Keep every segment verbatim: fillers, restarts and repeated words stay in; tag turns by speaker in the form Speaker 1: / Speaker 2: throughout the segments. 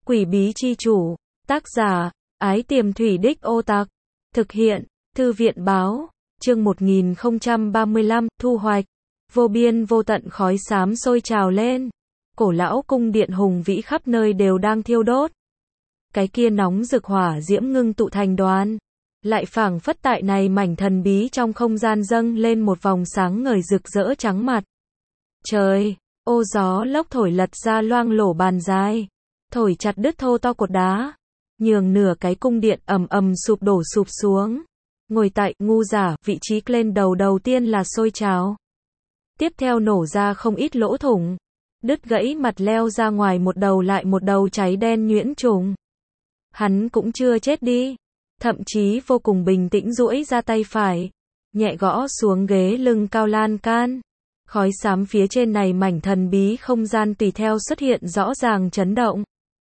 Speaker 1: Quỷ bí chi chủ, tác giả, Ái Tiềm Thủy Đích Ô Tặc, thực hiện, Thư viện báo, chương một nghìn không trăm ba mươi lăm, thu hoạch, vô biên vô tận khói xám sôi trào lên, cổ lão cung điện hùng vĩ khắp nơi đều đang thiêu đốt. Cái kia nóng rực hỏa diễm ngưng tụ thành đoàn, lại phảng phất tại này mảnh thần bí trong không gian dâng lên một vòng sáng ngời rực rỡ trắng mặt. Trời, ô gió lốc thổi lật ra loang lổ bàn dài, thổi chặt đứt thô to cột đá, nhường nửa cái cung điện ầm ầm sụp đổ sụp xuống. Ngồi tại ngu giả, vị trí lên đầu đầu tiên là sôi trào. Tiếp theo nổ ra không ít lỗ thủng, đứt gãy mặt leo ra ngoài một đầu lại một đầu cháy đen nhuyễn trùng. Hắn cũng chưa chết đi, thậm chí vô cùng bình tĩnh duỗi ra tay phải, nhẹ gõ xuống ghế lưng cao lan can. Khói xám phía trên này mảnh thần bí không gian tùy theo xuất hiện rõ ràng chấn động.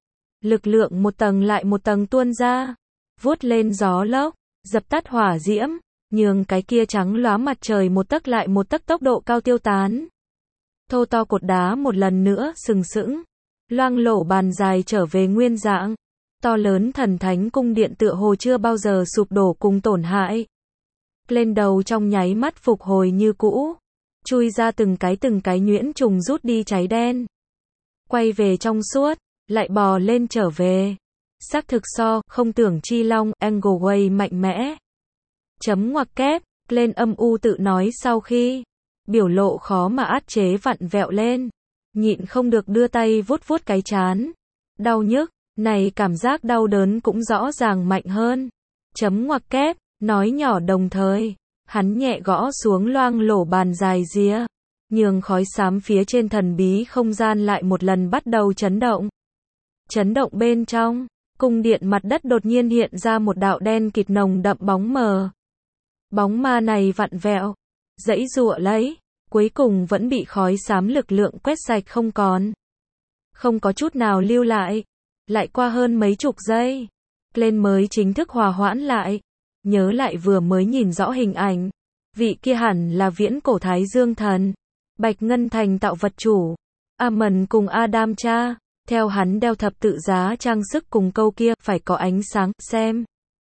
Speaker 1: Lực lượng một tầng lại một tầng tuôn ra, vuốt lên gió lốc, dập tắt hỏa diễm, nhường cái kia trắng lóa mặt trời một tấc lại một tấc tốc độ cao tiêu tán. Thô to cột đá một lần nữa sừng sững, loang lổ bàn dài trở về nguyên dạng. To lớn thần thánh cung điện tựa hồ chưa bao giờ sụp đổ cùng tổn hại. Lên đầu trong nháy mắt phục hồi như cũ, chui ra từng cái từng cái nhuyễn trùng rút đi cháy đen. Quay về trong suốt, lại bò lên trở về. Xác thực so, không tưởng chi long, Angle Way mạnh mẽ. Chấm ngoặc kép, lên âm u tự nói sau khi, biểu lộ khó mà át chế vặn vẹo lên. Nhịn không được đưa tay vuốt vuốt cái chán. Đau nhức, này cảm giác đau đớn cũng rõ ràng mạnh hơn. Chấm ngoặc kép, nói nhỏ đồng thời, hắn nhẹ gõ xuống loang lổ bàn dài rìa, nhường khói xám phía trên thần bí không gian lại một lần bắt đầu chấn động. Chấn động bên trong, cung điện mặt đất đột nhiên hiện ra một đạo đen kịt nồng đậm bóng mờ. Bóng ma này vặn vẹo, giãy giụa lấy, cuối cùng vẫn bị khói xám lực lượng quét sạch không còn. Không có chút nào lưu lại. Lại qua hơn mấy chục giây, lên mới chính thức hòa hoãn lại. Nhớ lại vừa mới nhìn rõ hình ảnh, vị kia hẳn là viễn cổ Thái Dương thần, Bạch Ngân Thành tạo vật chủ, Amon cùng Adam cha. Theo hắn đeo thập tự giá trang sức cùng câu kia, phải có ánh sáng, xem.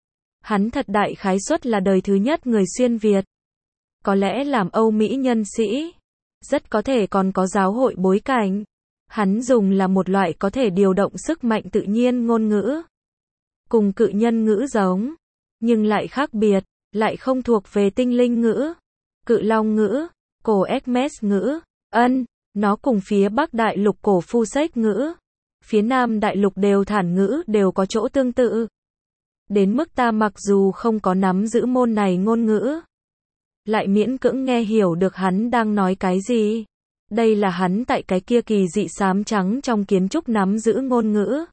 Speaker 1: Hắn thật đại khái suất là đời thứ nhất người xuyên Việt. Có lẽ làm Âu Mỹ nhân sĩ, rất có thể còn có giáo hội bối cảnh. Hắn dùng là một loại có thể điều động sức mạnh tự nhiên ngôn ngữ. Cùng cự nhân ngữ giống, nhưng lại khác biệt, lại không thuộc về tinh linh ngữ, cự long ngữ, cổ Esmes ngữ, ân, nó cùng phía Bắc Đại lục cổ Phu Sách ngữ, phía Nam Đại lục đều thản ngữ đều có chỗ tương tự. Đến mức ta mặc dù không có nắm giữ môn này ngôn ngữ, lại miễn cưỡng nghe hiểu được hắn đang nói cái gì. Đây là hắn tại cái kia kỳ dị xám trắng trong kiến trúc nắm giữ ngôn ngữ.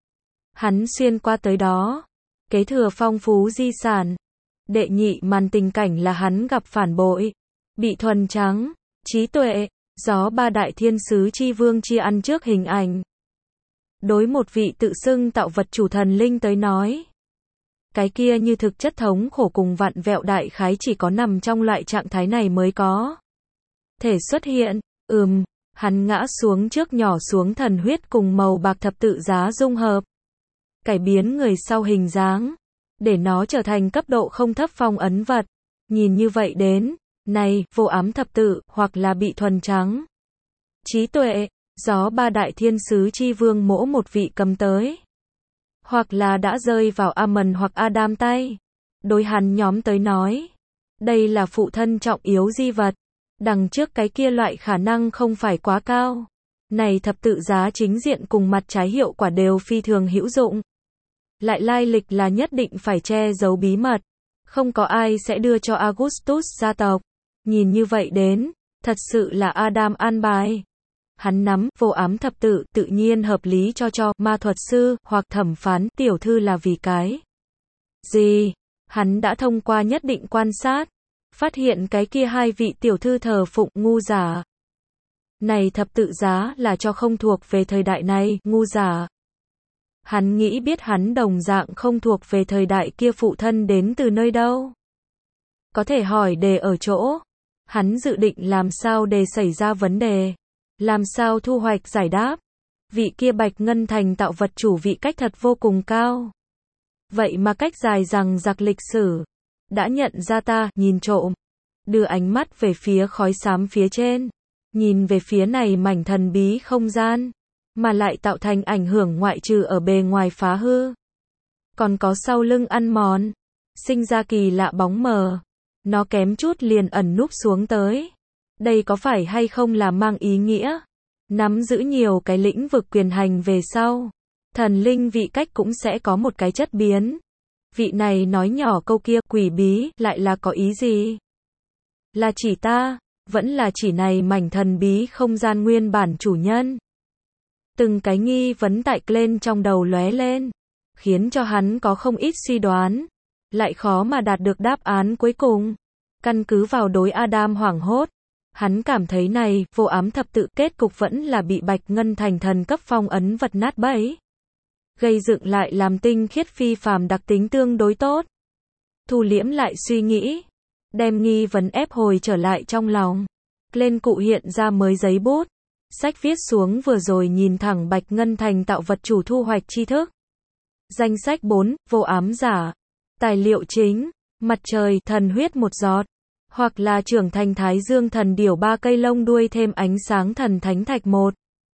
Speaker 1: Hắn xuyên qua tới đó, kế thừa phong phú di sản. Đệ nhị màn tình cảnh là hắn gặp phản bội, bị thuần trắng, trí tuệ, gió ba đại thiên sứ chi vương chia ăn trước hình ảnh. Đối một vị tự xưng tạo vật chủ thần linh tới nói, cái kia như thực chất thống khổ cùng vặn vẹo đại khái chỉ có nằm trong loại trạng thái này mới có thể xuất hiện. Ừm, hắn ngã xuống trước nhỏ xuống thần huyết cùng màu bạc thập tự giá dung hợp. Cải biến người sau hình dáng, để nó trở thành cấp độ không thấp phong ấn vật. Nhìn như vậy đến, này, vô ám thập tự, hoặc là bị thuần trắng. Trí tuệ, gió ba đại thiên sứ chi vương mỗ một vị cầm tới. Hoặc là đã rơi vào Amon hoặc Adam tay. Đối hắn nhóm tới nói, đây là phụ thân trọng yếu di vật. Đằng trước cái kia loại khả năng không phải quá cao. Này thập tự giá chính diện cùng mặt trái hiệu quả đều phi thường hữu dụng. Lại lai lịch là nhất định phải che giấu bí mật. Không có ai sẽ đưa cho Augustus gia tộc. Nhìn như vậy đến, thật sự là Adam an bài. Hắn nắm vô ám thập tự tự nhiên hợp lý cho cho ma thuật sư hoặc thẩm phán tiểu thư là vì cái gì? Hắn đã thông qua nhất định quan sát, phát hiện cái kia hai vị tiểu thư thờ phụng ngu giả. Này thập tự giá là cho không thuộc về thời đại này, ngu giả. Hắn nghĩ biết hắn đồng dạng không thuộc về thời đại kia phụ thân đến từ nơi đâu. Có thể hỏi đề ở chỗ, hắn dự định làm sao để xảy ra vấn đề, làm sao thu hoạch giải đáp. Vị kia Bạch Ngân Thành tạo vật chủ vị cách thật vô cùng cao. Vậy mà cách dài rằng giặc lịch sử. Đã nhận ra ta, nhìn trộm. Đưa ánh mắt về phía khói xám phía trên. Nhìn về phía này mảnh thần bí không gian. Mà lại tạo thành ảnh hưởng ngoại trừ ở bề ngoài phá hư. Còn có sau lưng ăn mòn. Sinh ra kỳ lạ bóng mờ. Nó kém chút liền ẩn núp xuống tới. Đây có phải hay không là mang ý nghĩa nắm giữ nhiều cái lĩnh vực quyền hành về sau. Thần linh vị cách cũng sẽ có một cái chất biến. Vị này nói nhỏ câu kia quỷ bí lại là có ý gì? Là chỉ ta, vẫn là chỉ này mảnh thần bí không gian nguyên bản chủ nhân. Từng cái nghi vấn tại lên trong đầu lóe lên. Khiến cho hắn có không ít suy đoán. Lại khó mà đạt được đáp án cuối cùng. Căn cứ vào đối Adam hoảng hốt. Hắn cảm thấy này, vô ám thập tự kết cục vẫn là bị Bạch Ngân Thành thần cấp phong ấn vật nát bẫy. Gây dựng lại làm tinh khiết phi phàm đặc tính tương đối tốt. Thu liễm lại suy nghĩ. Đem nghi vấn ép hồi trở lại trong lòng. Lên cụ hiện ra mới giấy bút. Sách viết xuống vừa rồi nhìn thẳng Bạch Ngân Thành tạo vật chủ thu hoạch tri thức. Danh sách bốn, vô ám giả. Tài liệu chính, mặt trời, thần huyết một giọt. Hoặc là trưởng thành thái dương thần điểu ba cây lông đuôi thêm ánh sáng thần thánh thạch một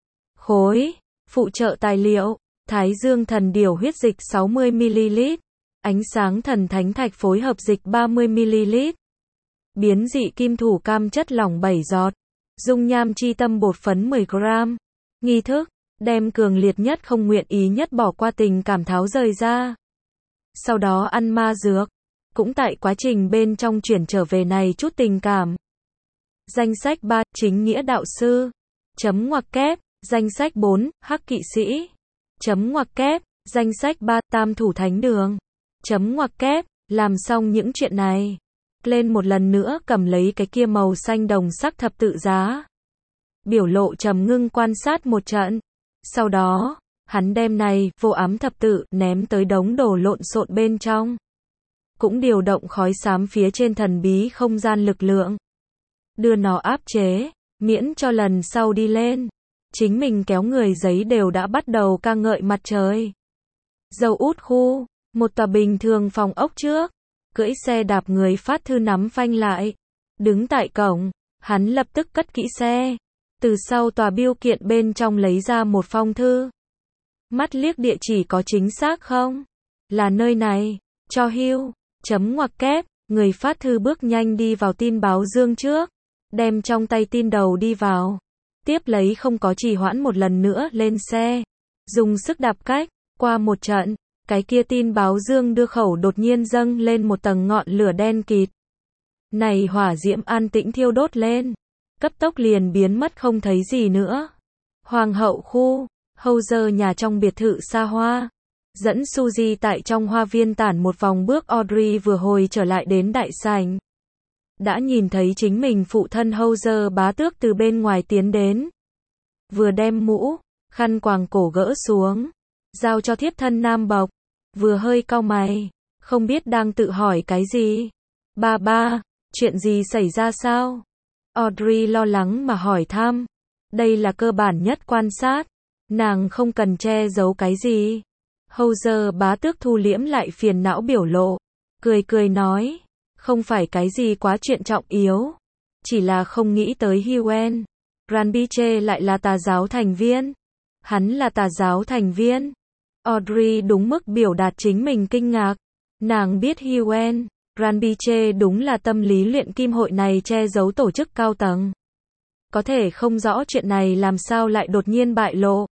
Speaker 1: khối. Phụ trợ tài liệu, thái dương thần điểu huyết dịch sáu mươi mi-li-lít. Ánh sáng thần thánh thạch phối hợp dịch ba mươi mi-li-lít. Biến dị kim thủ cam chất lỏng bảy giọt. Dung nham chi tâm bột phấn mười gam. Nghi thức, đem cường liệt nhất không nguyện ý nhất bỏ qua tình cảm tháo rời ra. Sau đó ăn ma dược. Cũng tại quá trình bên trong chuyển trở về này chút tình cảm. Danh sách ba, chính nghĩa đạo sư. Chấm ngoặc kép, danh sách bốn, hắc kỵ sĩ. Chấm ngoặc kép, danh sách ba, tam thủ thánh đường. Chấm ngoặc kép, làm xong những chuyện này. Lên một lần nữa cầm lấy cái kia màu xanh đồng sắc thập tự giá. Biểu lộ trầm ngưng quan sát một trận. Sau đó, hắn đem này, vô ám thập tự, ném tới đống đồ lộn xộn bên trong. Cũng điều động khói xám phía trên thần bí không gian lực lượng. Đưa nó áp chế, miễn cho lần sau đi lên. Chính mình kéo người giấy đều đã bắt đầu ca ngợi mặt trời. Dầu út khu, một tòa bình thường phòng ốc trước. Cưỡi xe đạp người phát thư nắm phanh lại. Đứng tại cổng, hắn lập tức cất kỹ xe. Từ sau tòa bưu kiện bên trong lấy ra một phong thư. Mắt liếc địa chỉ có chính xác không? Là nơi này, cho hưu. Chấm ngoặc kép, người phát thư bước nhanh đi vào tin báo dương trước. Đem trong tay tin đầu đi vào. Tiếp lấy không có trì hoãn một lần nữa lên xe. Dùng sức đạp cách, qua một trận. Cái kia tin báo dương đưa khẩu đột nhiên dâng lên một tầng ngọn lửa đen kịt. Này hỏa diễm an tĩnh thiêu đốt lên. Cấp tốc liền biến mất không thấy gì nữa. Hoàng hậu khu, Hauser nhà trong biệt thự xa hoa. Dẫn Suzy tại trong hoa viên tản một vòng bước Audrey vừa hồi trở lại đến đại sảnh. Đã nhìn thấy chính mình phụ thân Hauser bá tước từ bên ngoài tiến đến. Vừa đem mũ, khăn quàng cổ gỡ xuống. Giao cho thiếp thân Nam Bộc. Vừa hơi cau mày. Không biết đang tự hỏi cái gì. Ba ba, chuyện gì xảy ra sao? Audrey lo lắng mà hỏi thăm. Đây là cơ bản nhất quan sát. Nàng không cần che giấu cái gì. Hauser bá tước thu liễm lại phiền não biểu lộ. Cười cười nói. Không phải cái gì quá chuyện trọng yếu. Chỉ là không nghĩ tới Huen. Ranbiche lại là tà giáo thành viên. Hắn là tà giáo thành viên. Audrey đúng mức biểu đạt chính mình kinh ngạc. Nàng biết Huen. Ranbiche đúng là tâm lý luyện kim hội này che giấu tổ chức cao tầng. Có thể không rõ chuyện này làm sao lại đột nhiên bại lộ.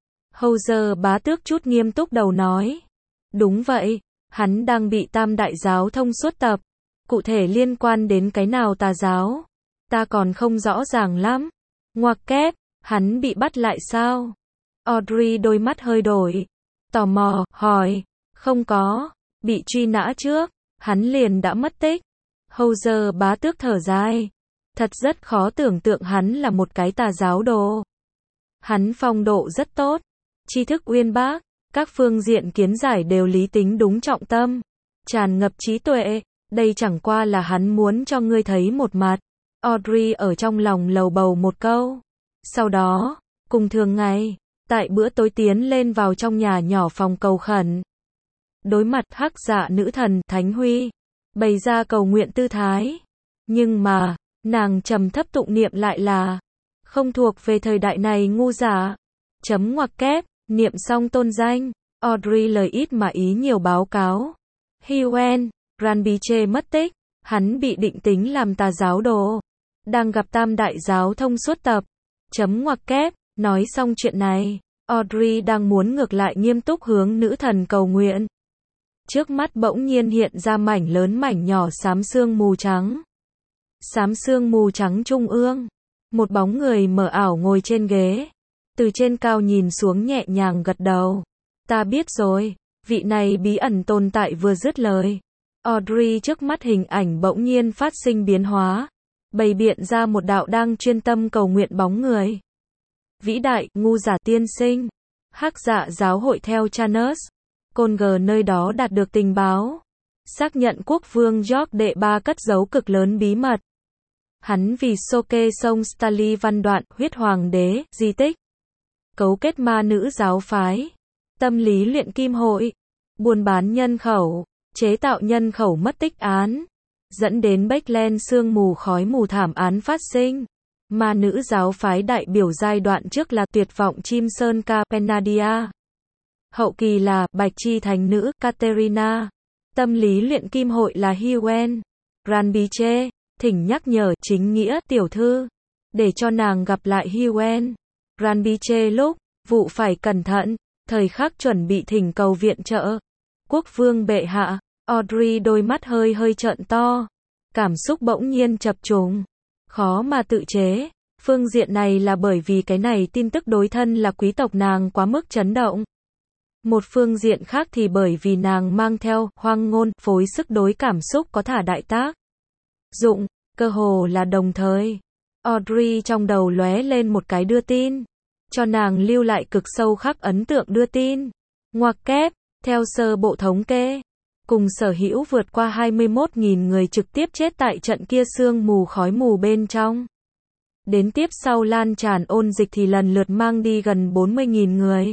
Speaker 1: Hauser bá tước chút nghiêm túc đầu nói. Đúng vậy, hắn đang bị tam đại giáo thông suốt tập. Cụ thể liên quan đến cái nào tà giáo? Ta còn không rõ ràng lắm. Ngoặc kép, hắn bị bắt lại sao? Audrey đôi mắt hơi đổi. Tò mò, hỏi. Không có, bị truy nã trước. Hắn liền đã mất tích. Hauser bá tước thở dài. Thật rất khó tưởng tượng hắn là một cái tà giáo đồ. Hắn phong độ rất tốt. Tri thức uyên bác. Các phương diện kiến giải đều lý tính đúng trọng tâm. Tràn ngập trí tuệ. Đây chẳng qua là hắn muốn cho ngươi thấy một mặt. Audrey ở trong lòng lầu bầu một câu. Sau đó, cùng thường ngày, Tại bữa tối tiến lên vào trong nhà nhỏ phòng cầu khẩn. Đối mặt hắc dạ nữ thần Thánh Huy, bày ra cầu nguyện tư thái. Nhưng mà, nàng trầm thấp tụng niệm lại là không thuộc về thời đại này ngu giả. Chấm ngoặc kép, niệm xong tôn danh, Audrey lời ít mà ý nhiều báo cáo. Hughen, Granbiche mất tích, hắn bị định tính làm tà giáo đồ. Đang gặp tam đại giáo thông suốt tập. Chấm ngoặc kép, nói xong chuyện này, Audrey đang muốn ngược lại nghiêm túc hướng nữ thần cầu nguyện. Trước mắt bỗng nhiên hiện ra mảnh lớn mảnh nhỏ xám sương mù trắng. Xám sương mù trắng trung ương. Một bóng người mờ ảo ngồi trên ghế. Từ trên cao nhìn xuống nhẹ nhàng gật đầu. Ta biết rồi, vị này bí ẩn tồn tại vừa dứt lời. Audrey trước mắt hình ảnh bỗng nhiên phát sinh biến hóa. Bày biện ra một đạo đang chuyên tâm cầu nguyện bóng người. Vĩ đại, ngu giả tiên sinh. Hắc dạ giáo hội theo Chanus. Conger nơi đó đạt được tình báo. Xác nhận quốc vương George đệ ba cất giấu cực lớn bí mật. Hắn vì Soke sông Stali văn đoạn, huyết hoàng đế, di tích. Cấu kết ma nữ giáo phái. Tâm lý luyện kim hội. Buôn bán nhân khẩu. Chế tạo nhân khẩu mất tích án. Dẫn đến Backland sương mù khói mù thảm án phát sinh. Ma nữ giáo phái đại biểu giai đoạn trước là tuyệt vọng chim sơn ca Penadia. Hậu kỳ là bạch chi thánh nữ Katerina. Tâm lý luyện kim hội là Hughen. Granbiche, thỉnh nhắc nhở chính nghĩa tiểu thư. Để cho nàng gặp lại Hughen. Granbiche lúc, vụ phải cẩn thận. Thời khắc chuẩn bị thỉnh cầu viện trợ. Quốc vương bệ hạ. Audrey đôi mắt hơi hơi trợn to. Cảm xúc bỗng nhiên chập trùng. Khó mà tự chế. Phương diện này là bởi vì cái này tin tức đối thân là quý tộc nàng quá mức chấn động. Một phương diện khác thì bởi vì nàng mang theo hoang ngôn phối sức đối cảm xúc có thả đại tác dụng, cơ hồ là đồng thời. Audrey trong đầu lóe lên một cái đưa tin. Cho nàng lưu lại cực sâu khắc ấn tượng đưa tin. Ngoặc kép, theo sơ bộ thống kê. Cùng sở hữu vượt qua hai mươi mốt nghìn người trực tiếp chết tại trận kia sương mù khói mù bên trong. Đến tiếp sau lan tràn ôn dịch thì lần lượt mang đi gần bốn mươi nghìn người.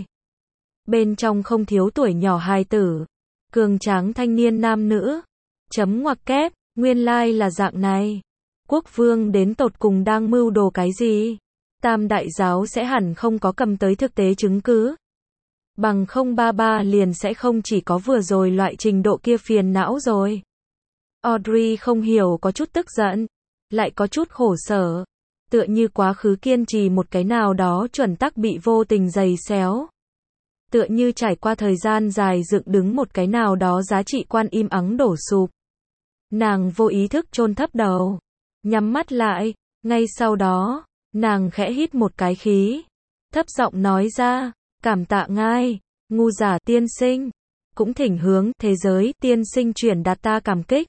Speaker 1: Bên trong không thiếu tuổi nhỏ hài tử, cường tráng thanh niên nam nữ. Chấm ngoặc kép, nguyên lai là dạng này. Quốc vương đến tột cùng đang mưu đồ cái gì? Tam đại giáo sẽ hẳn không có cầm tới thực tế chứng cứ. Bằng không ba ba liền sẽ không chỉ có vừa rồi loại trình độ kia phiền não rồi. Audrey không hiểu có chút tức giận, lại có chút khổ sở. Tựa như quá khứ kiên trì một cái nào đó chuẩn tắc bị vô tình giày xéo. Tựa như trải qua thời gian dài dựng đứng một cái nào đó giá trị quan im ắng đổ sụp. Nàng vô ý thức chôn thấp đầu, nhắm mắt lại, ngay sau đó, nàng khẽ hít một cái khí, thấp giọng nói ra, cảm tạ ngài, ngu giả tiên sinh, cũng thỉnh hướng thế giới tiên sinh chuyển đạt ta cảm kích.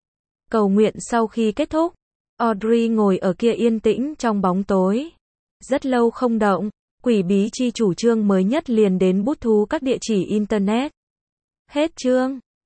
Speaker 1: Cầu nguyện sau khi kết thúc, Audrey ngồi ở kia yên tĩnh trong bóng tối, rất lâu không động. Quỷ bí chi chủ trương mới nhất liền đến bút thú các địa chỉ internet. Hết chương.